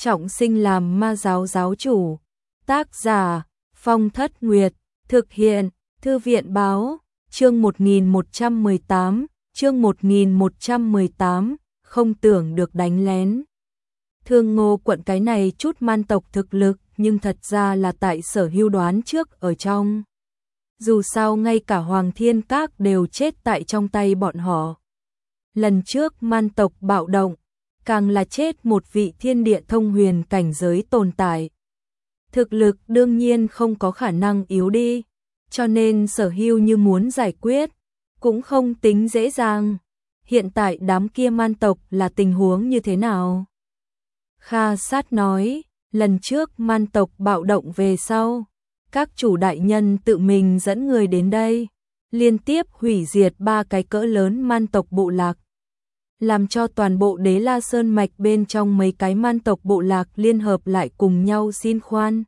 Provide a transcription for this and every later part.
trọng sinh làm ma giáo giáo chủ. Tác giả Phong Thất Nguyệt, thực hiện Thư viện báo, chương 1118, chương 1118, không tưởng được đánh lén. Thương Ngô quận cái này chút man tộc thực lực, nhưng thật ra là tại Sở Hưu đoán trước ở trong. Dù sao ngay cả Hoàng Thiên Các đều chết tại trong tay bọn họ. Lần trước man tộc bạo động, càng là chết một vị thiên địa thông huyền cảnh giới tồn tại. Thực lực đương nhiên không có khả năng yếu đi, cho nên Sở Hưu như muốn giải quyết, cũng không tính dễ dàng. Hiện tại đám kia man tộc là tình huống như thế nào? Kha Sát nói, lần trước man tộc bạo động về sau, các chủ đại nhân tự mình dẫn người đến đây, liên tiếp hủy diệt 3 cái cỡ lớn man tộc bộ lạc, làm cho toàn bộ Đế La Sơn mạch bên trong mấy cái man tộc bộ lạc liên hợp lại cùng nhau xin khoan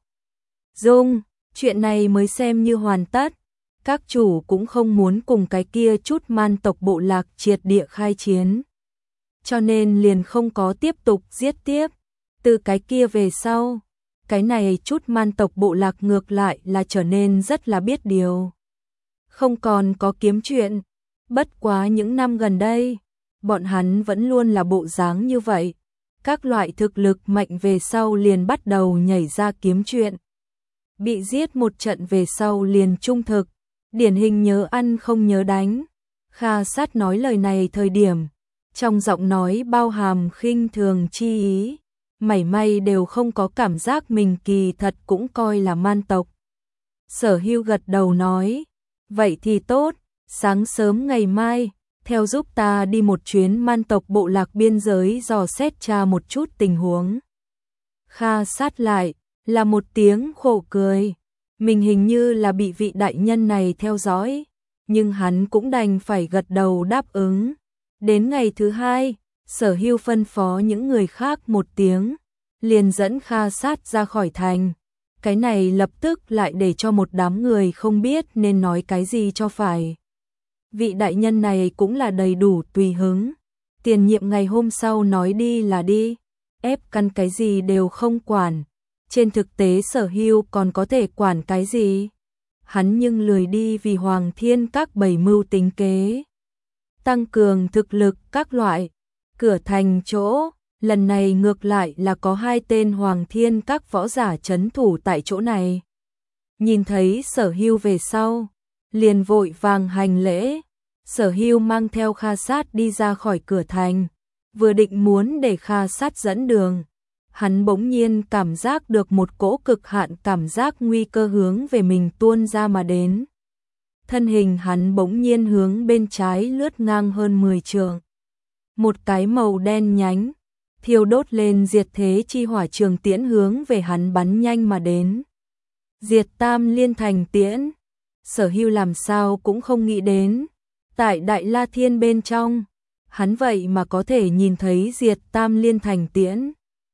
dung, chuyện này mới xem như hoàn tất. Các chủ cũng không muốn cùng cái kia chút man tộc bộ lạc triệt địa khai chiến, cho nên liền không có tiếp tục giết tiếp. Từ cái kia về sau, cái này chút man tộc bộ lạc ngược lại là trở nên rất là biết điều, không còn có kiếm chuyện. Bất quá những năm gần đây, bọn hắn vẫn luôn là bộ dáng như vậy. Các loại thực lực mạnh về sau liền bắt đầu nhảy ra kiếm chuyện. Bị giết một trận về sau liền trung thực, điển hình nhớ ăn không nhớ đánh. Kha Sát nói lời này thời điểm, trong giọng nói bao hàm khinh thường chi ý, mảy may đều không có cảm giác mình kỳ thật cũng coi là man tộc. Sở Hưu gật đầu nói, vậy thì tốt, sáng sớm ngày mai, theo giúp ta đi một chuyến man tộc bộ lạc biên giới dò xét tra một chút tình huống. Kha Sát lại là một tiếng khổ cười, mình hình như là bị vị đại nhân này theo dõi, nhưng hắn cũng đành phải gật đầu đáp ứng. Đến ngày thứ hai, Sở Hưu phân phó những người khác một tiếng, liền dẫn Kha Sát ra khỏi thành. Cái này lập tức lại để cho một đám người không biết nên nói cái gì cho phải. Vị đại nhân này cũng là đầy đủ tùy hứng. Tiền nhiệm ngày hôm sau nói đi là đi, ép căn cái gì đều không quản. Trên thực tế Sở Hưu còn có thể quản cái gì? Hắn nhưng lười đi vì Hoàng Thiên Các bày mưu tính kế, tăng cường thực lực các loại. Cửa thành chỗ, lần này ngược lại là có 2 tên Hoàng Thiên Các võ giả trấn thủ tại chỗ này. Nhìn thấy Sở Hưu về sau, liền vội vàng hành lễ. Sở Hưu mang theo Kha Sát đi ra khỏi cửa thành, vừa định muốn để Kha Sát dẫn đường, hắn bỗng nhiên cảm giác được một cỗ cực hạn cảm giác nguy cơ hướng về mình tuôn ra mà đến. Thân hình hắn bỗng nhiên hướng bên trái lướt ngang hơn 10 trượng. Một cái màu đen nhánh, thiêu đốt lên diệt thế chi hỏa trường tiễn hướng về hắn bắn nhanh mà đến. Diệt Tam Liên Thành Tiễn. Sở Hưu làm sao cũng không nghĩ đến, tại Đại La Thiên bên trong, hắn vậy mà có thể nhìn thấy Diệt Tam Liên Thành Tiễn.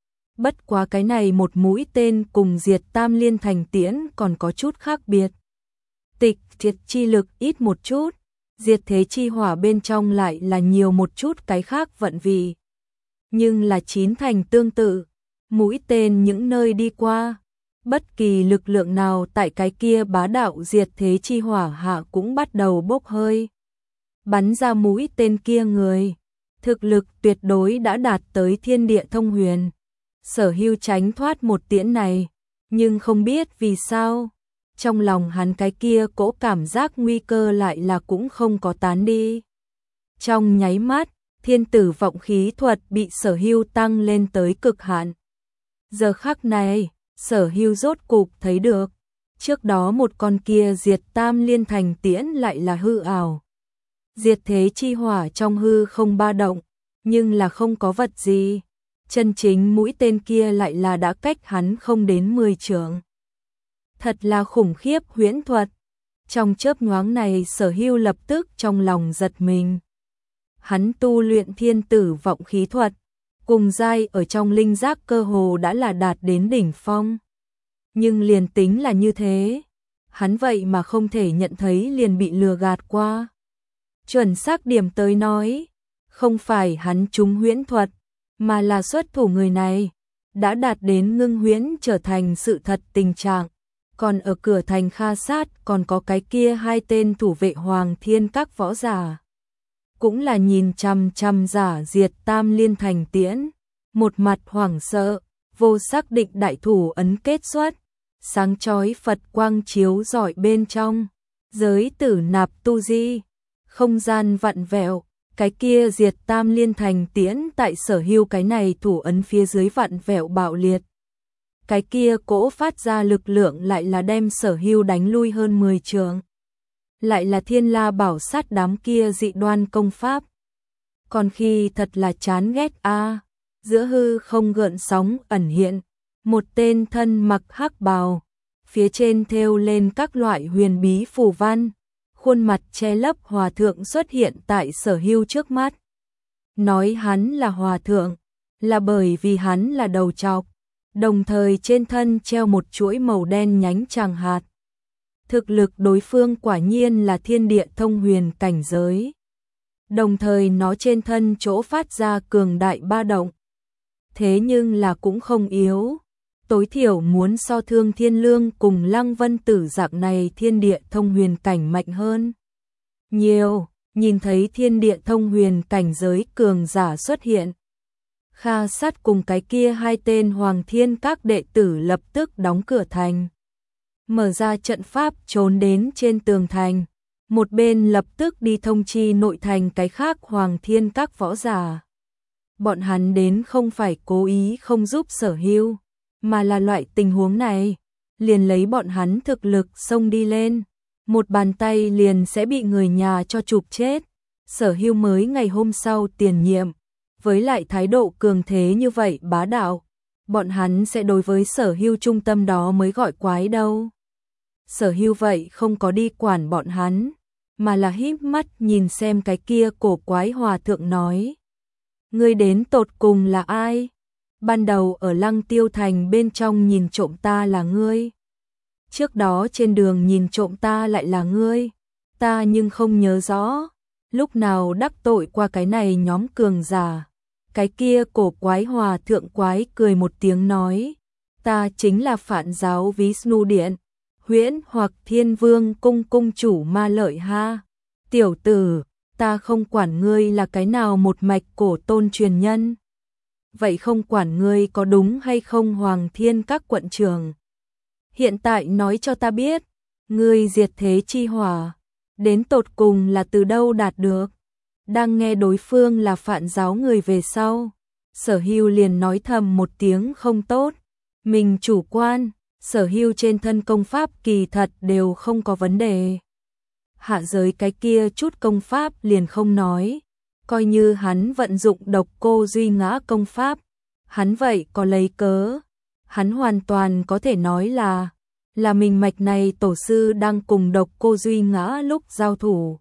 Bất quá cái này một mũi tên cùng Diệt Tam Liên Thành Tiễn còn có chút khác biệt. Tịch Diệt chi lực ít một chút, diệt thế chi hỏa bên trong lại là nhiều một chút cái khác vận vị. Nhưng là 9 thành tương tự, mũi tên những nơi đi qua, bất kỳ lực lượng nào tại cái kia bá đạo diệt thế chi hỏa hạ cũng bắt đầu bốc hơi. Bắn ra mũi tên kia người, thực lực tuyệt đối đã đạt tới thiên địa thông huyền. Sở Hưu tránh thoát một tiễn này, nhưng không biết vì sao, trong lòng hắn cái kia cỗ cảm giác nguy cơ lại là cũng không có tán đi. Trong nháy mắt, thiên tử vọng khí thuật bị Sở Hưu tăng lên tới cực hạn. Giờ khắc này, Sở Hưu rốt cục thấy được, trước đó một con kia Diệt Tam Liên Thành Tiễn lại là hư ảo. Diệt thế chi hỏa trong hư không ba động, nhưng là không có vật gì. Chân chính mũi tên kia lại là đã cách hắn không đến 10 trượng. Thật là khủng khiếp huyễn thuật. Trong chớp nhoáng này Sở Hưu lập tức trong lòng giật mình. Hắn tu luyện thiên tử vọng khí thuật, cùng giai ở trong linh giác cơ hồ đã là đạt đến đỉnh phong. Nhưng liền tính là như thế, hắn vậy mà không thể nhận thấy liền bị lừa gạt qua. Chuẩn xác điểm tới nói, không phải hắn trúng huyễn thuật, mà là xuất thủ người này, đã đạt đến ngưng huyễn trở thành sự thật tình trạng. Còn ở cửa thành Kha Sát còn có cái kia hai tên thủ vệ Hoàng Thiên các võ giả. Cũng là nhìn chằm chằm giả diệt Tam Liên Thành Tiễn, một mặt hoảng sợ, vô xác định đại thủ ấn kết xuất, sáng chói Phật quang chiếu rọi bên trong, giới tử nạp tu di, không gian vặn vẹo, cái kia diệt Tam Liên Thành Tiễn tại Sở Hưu cái này thủ ấn phía dưới vặn vẹo bạo liệt. Cái kia cỗ phát ra lực lượng lại là đem Sở Hưu đánh lui hơn 10 trượng. Lại là Thiên La Bảo Sát đám kia dị đoan công pháp. Còn khi thật là chán ghét a. Giữa hư không gợn sóng ẩn hiện, một tên thân mặc hắc bào, phía trên thêu lên các loại huyền bí phù văn, khuôn mặt che lấp hòa thượng xuất hiện tại Sở Hưu trước mắt. Nói hắn là hòa thượng, là bởi vì hắn là đầu trọc, đồng thời trên thân treo một chuỗi màu đen nhánh tràng hạt. Thực lực đối phương quả nhiên là thiên địa thông huyền cảnh giới. Đồng thời nó trên thân chỗ phát ra cường đại ba động. Thế nhưng là cũng không yếu. Tối thiểu muốn so Thương Thiên Lương cùng Lăng Vân Tử dạng này thiên địa thông huyền cảnh mạnh hơn. Nhiều, nhìn thấy thiên địa thông huyền cảnh giới cường giả xuất hiện. Kha Sát cùng cái kia hai tên Hoàng Thiên các đệ tử lập tức đóng cửa thành. Mở ra trận pháp trốn đến trên tường thành. Một bên lập tức đi thông chi nội thành cái khác Hoàng Thiên các võ giả. Bọn hắn đến không phải cố ý không giúp Sở Hưu, mà là loại tình huống này, liền lấy bọn hắn thực lực xông đi lên, một bàn tay liền sẽ bị người nhà cho chụp chết. Sở Hưu mới ngày hôm sau tiền nhiệm, với lại thái độ cường thế như vậy bá đạo, bọn hắn sẽ đối với Sở Hưu trung tâm đó mới gọi quái đâu. Sở Hưu vậy không có đi quản bọn hắn, mà là híp mắt nhìn xem cái kia cổ quái hòa thượng nói. Ngươi đến tột cùng là ai? Ban đầu ở Lăng Tiêu Thành bên trong nhìn trộm ta là ngươi. Trước đó trên đường nhìn trộm ta lại là ngươi. Ta nhưng không nhớ rõ, lúc nào đắc tội qua cái này nhóm cường giả. Cái kia cổ quái hòa thượng quái cười một tiếng nói. Ta chính là Phạn giáo Vishnu Điện, Huyễn hoặc Thiên Vương cung cung chủ Ma Lợi ha. Tiểu tử, ta không quản ngươi là cái nào một mạch cổ tôn truyền nhân. Vậy không quản ngươi có đúng hay không Hoàng Thiên các quận trưởng. Hiện tại nói cho ta biết, ngươi diệt thế chi hỏa, đến tột cùng là từ đâu đạt được. Đang nghe đối phương là Phạn giáo người về sau, Sở Hưu liền nói thầm một tiếng không tốt. Mình chủ quan, Sở Hưu trên thân công pháp kỳ thật đều không có vấn đề. Hạ giới cái kia chút công pháp liền không nói, coi như hắn vận dụng độc cô duy ngã công pháp, hắn vậy có lấy cớ, hắn hoàn toàn có thể nói là mình mạch này tổ sư đang cùng độc cô duy ngã lúc giao thủ.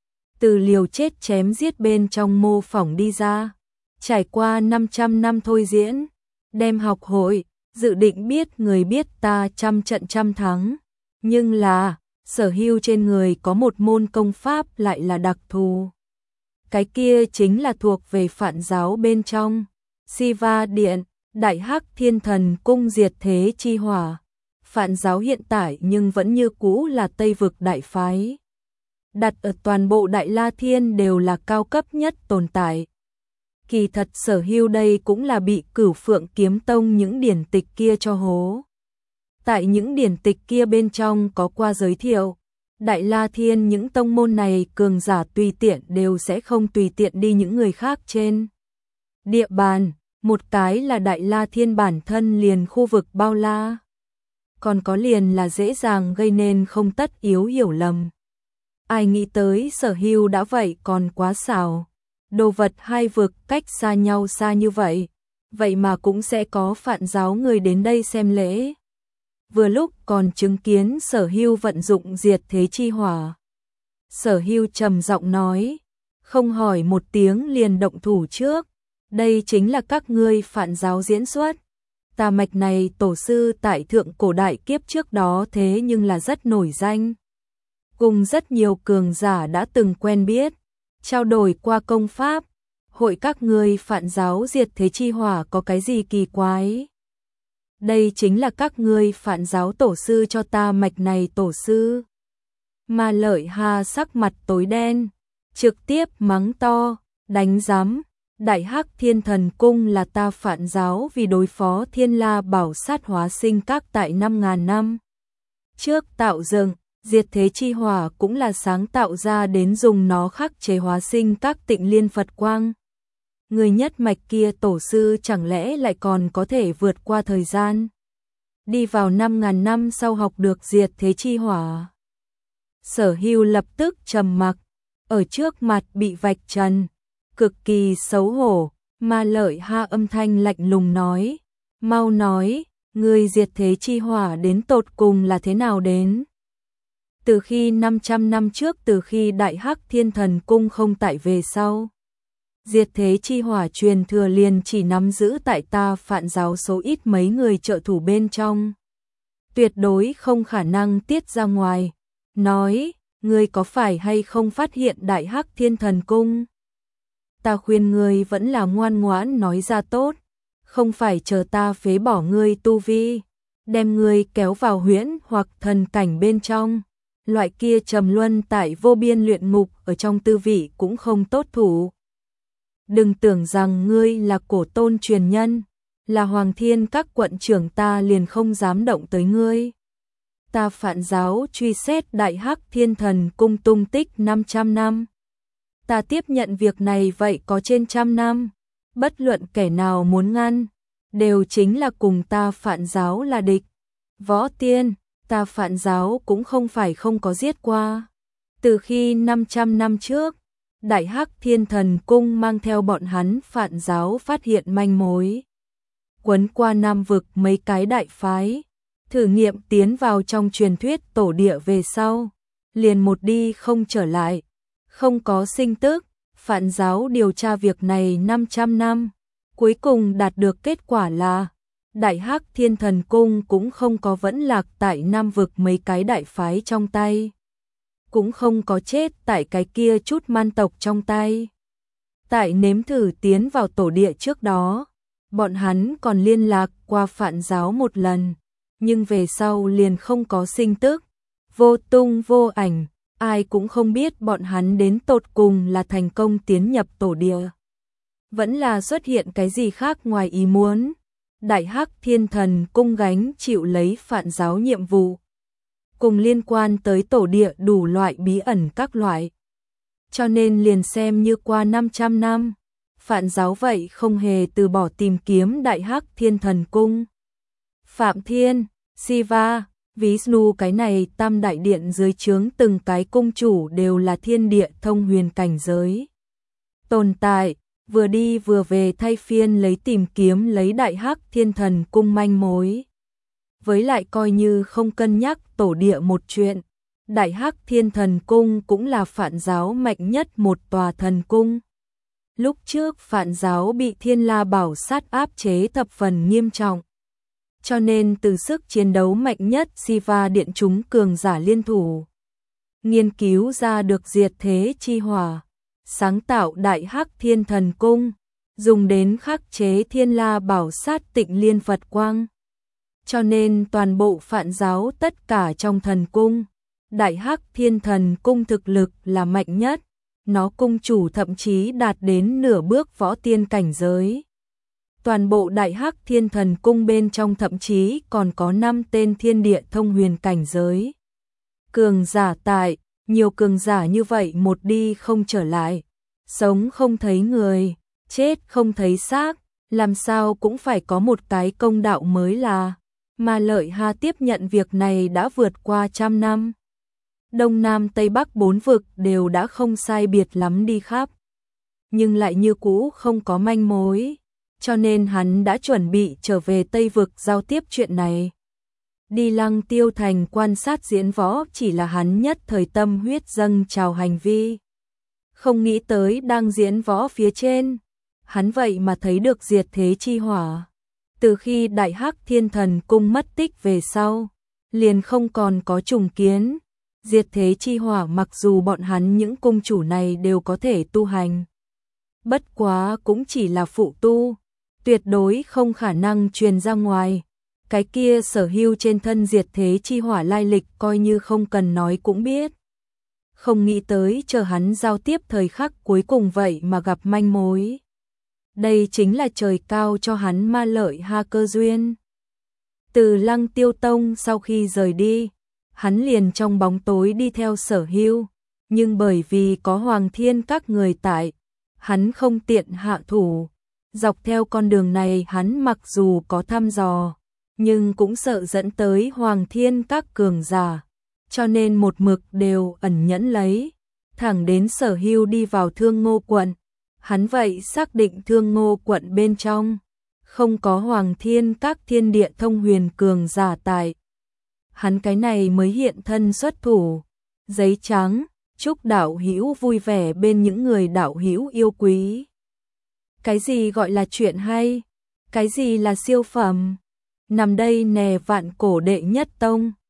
Từ liều chết chém giết bên trong mô phỏng đi ra, trải qua 500 năm thôi diễn, đem học hội, dự định biết người biết ta trăm trận trăm thắng, nhưng là Sở Hưu trên người có một môn công pháp lại là đặc thù. Cái kia chính là thuộc về Phạn giáo bên trong, Siva Điện, Đại Hắc Thiên Thần cung diệt thế chi hỏa. Phạn giáo hiện tại nhưng vẫn như cũ là Tây vực đại phái. Đặt ở toàn bộ Đại La Thiên đều là cao cấp nhất tồn tại. Kỳ thật Sở Hưu đây cũng là bị Cửu Phượng Kiếm Tông những điển tịch kia cho hố. Tại những điển tịch kia bên trong có qua giới thiệu, Đại La Thiên những tông môn này cường giả tùy tiện đều sẽ không tùy tiện đi những người khác trên địa bàn, một cái là Đại La Thiên bản thân liền khu vực bao la, còn có liền là dễ dàng gây nên không tất yếu hiểu lầm. Ai nghĩ tới Sở Hưu đã vậy còn quá xảo, đồ vật hai vực cách xa nhau xa như vậy, vậy mà cũng sẽ có Phạn giáo người đến đây xem lễ. Vừa lúc còn chứng kiến Sở Hưu vận dụng diệt thế chi hỏa. Sở Hưu trầm giọng nói, không hỏi một tiếng liền động thủ trước, đây chính là các ngươi Phạn giáo diễn xuất. Ta mạch này tổ sư tại thượng cổ đại kiếp trước đó thế nhưng là rất nổi danh. Cùng rất nhiều cường giả đã từng quen biết, trao đổi qua công pháp, hội các ngươi Phạn giáo diệt thế chi hỏa có cái gì kỳ quái. đây chính là các ngươi Phạn giáo tổ sư cho ta mạch này tổ sư. Ma Lợi Ha sắc mặt tối đen, trực tiếp mắng to, đánh giám, Đại Hắc Thiên Thần Cung là ta Phạn giáo vì đối phó Thiên La Bảo Sát hóa sinh các tại 5.000 năm trước tạo dựng, Diệt Thế Chi Hỏa cũng là sáng tạo ra đến dùng nó khắc chế hóa sinh các Tịnh Liên Phật Quang. Người nhất mạch kia tổ sư chẳng lẽ lại còn có thể vượt qua thời gian, đi vào 5.000 năm sau học được Diệt Thế Chi Hỏa. Sở Hưu lập tức trầm mặc, ở trước mặt bị vạch trần, cực kỳ xấu hổ. Ma Lợi Ha âm thanh lạnh lùng nói, mau nói, người Diệt Thế Chi Hỏa đến tột cùng là thế nào đến? Từ khi 500 năm trước, từ khi Đại Hắc Thiên Thần Cung không tại về sau, Diệt Thế Chi Hỏa truyền thừa liền chỉ nắm giữ tại ta Phạn giáo số ít mấy người trợ thủ bên trong, tuyệt đối không khả năng tiết ra ngoài. Nói, ngươi có phải hay không phát hiện Đại Hắc Thiên Thần Cung? Ta khuyên ngươi vẫn là ngoan ngoãn nói ra tốt, không phải chờ ta phế bỏ ngươi tu vi, đem ngươi kéo vào huyễn hoặc thần cảnh bên trong. Loại kia trầm luân tại vô biên luyện ngục ở trong tư vị cũng không tốt thủ. Đừng tưởng rằng ngươi là cổ tôn truyền nhân, là Hoàng Thiên các quận trưởng ta liền không dám động tới ngươi. Ta Phạn giáo truy xét Đại Hắc Thiên Thần Cung tung tích 500 năm. Ta tiếp nhận việc này vậy có trên 100 năm. Bất luận kẻ nào muốn ngăn, đều chính là cùng ta Phạn giáo là địch. Võ Tiên, ta Phạn giáo cũng không phải không có giết qua. Từ khi 500 năm trước, Đại Hắc Thiên Thần Cung mang theo bọn hắn Phạn giáo phát hiện manh mối, quấn qua Nam vực mấy cái đại phái, thử nghiệm tiến vào trong truyền thuyết tổ địa về sau, liền một đi không trở lại, không có sinh tức. Phạn giáo điều tra việc này 500 năm, cuối cùng đạt được kết quả là Đại Hắc Thiên Thần Cung cũng không có vẫn lạc tại Nam vực mấy cái đại phái trong tay, cũng không có chết tại cái kia chút man tộc trong tay. Tại nếm thử tiến vào tổ địa trước đó, bọn hắn còn liên lạc qua Phạn giáo một lần, nhưng về sau liền không có sinh tức, vô tung vô ảnh, ai cũng không biết bọn hắn đến tột cùng là thành công tiến nhập tổ địa, vẫn là xuất hiện cái gì khác ngoài ý muốn. Đại Hắc Thiên Thần Cung gánh chịu lấy Phạn giáo nhiệm vụ, cùng liên quan tới tổ địa đủ loại bí ẩn các loại. Cho nên liền xem như qua 500 năm, Phạn giáo vậy không hề từ bỏ tìm kiếm Đại Hắc Thiên Thần Cung. Phạm Thiên, Siva, Vishnu cái này tam đại điện dưới trướng từng cái cung chủ đều là thiên địa thông huyền cảnh giới tồn tại, vừa đi vừa về thay phiên lấy tìm kiếm lấy Đại Hắc Thiên Thần Cung manh mối. Với lại coi như không cân nhắc tổ địa một chuyện, Đại Hắc Thiên Thần Cung cũng là Phạn giáo mạnh nhất một tòa thần cung. Lúc trước Phạn giáo bị Thiên La Bảo Sát áp chế thập phần nghiêm trọng, cho nên từ sức chiến đấu mạnh nhất Siva điện chúng cường giả liên thủ, nghiên cứu ra được Diệt Thế Chi Hỏa, sáng tạo Đại Hắc Thiên Thần Cung, dùng đến khắc chế Thiên La Bảo Sát Tịnh Liên Phật Quang. Cho nên toàn bộ Phạn giáo tất cả trong thần cung, Đại Hắc Thiên Thần Cung thực lực là mạnh nhất, nó cung chủ thậm chí đạt đến nửa bước võ tiên cảnh giới. Toàn bộ Đại Hắc Thiên Thần Cung bên trong thậm chí còn có 5 tên thiên địa thông huyền cảnh giới. Cường giả tại, nhiều cường giả như vậy một đi không trở lại, sống không thấy người, chết không thấy xác, làm sao cũng phải có một cái công đạo mới là. Ma Lợi Ha tiếp nhận việc này đã vượt qua 100 năm. Đông Nam Tây Bắc 4 vực đều đã không sai biệt lắm đi khắp, nhưng lại như cũ không có manh mối, cho nên hắn đã chuẩn bị trở về Tây vực giao tiếp chuyện này. Đi Lăng Tiêu Thành quan sát diễn võ chỉ là hắn nhất thời tâm huyết dâng trào hành vi. Không nghĩ tới đang diễn võ phía trên, hắn vậy mà thấy được Diệt Thế Chi Hỏa. Từ khi Đại Hắc Thiên Thần Cung mất tích về sau, liền không còn có trùng kiến. Diệt Thế Chi Hỏa mặc dù bọn hắn những cung chủ này đều có thể tu hành, bất quá cũng chỉ là phụ tu, tuyệt đối không khả năng truyền ra ngoài. Cái kia Sở Hưu trên thân diệt thế chi hỏa lai lịch coi như không cần nói cũng biết. Không nghĩ tới chờ hắn giao tiếp thời khắc cuối cùng vậy mà gặp manh mối. Đây chính là trời cao cho hắn ma lợi ha cơ duyên. Từ Lăng Tiêu Tông sau khi rời đi, hắn liền trong bóng tối đi theo Sở Hưu, nhưng bởi vì có Hoàng Thiên các người tại, hắn không tiện hạ thủ. Dọc theo con đường này hắn mặc dù có thăm dò, nhưng cũng sợ dẫn tới Hoàng Thiên các cường giả, cho nên một mực đều ẩn nhẫn lấy. Thẳng đến Sở Hưu đi vào Thương Ngô quận, hắn vậy xác định Thương Ngô quận bên trong không có Hoàng Thiên các thiên địa thông huyền cường giả tại. Hắn cái này mới hiện thân xuất thủ. Giấy trắng, chúc đạo hữu vui vẻ bên những người đạo hữu yêu quý. Cái gì gọi là chuyện hay? Cái gì là siêu phẩm? Nằm đây nè vạn cổ đệ nhất tông.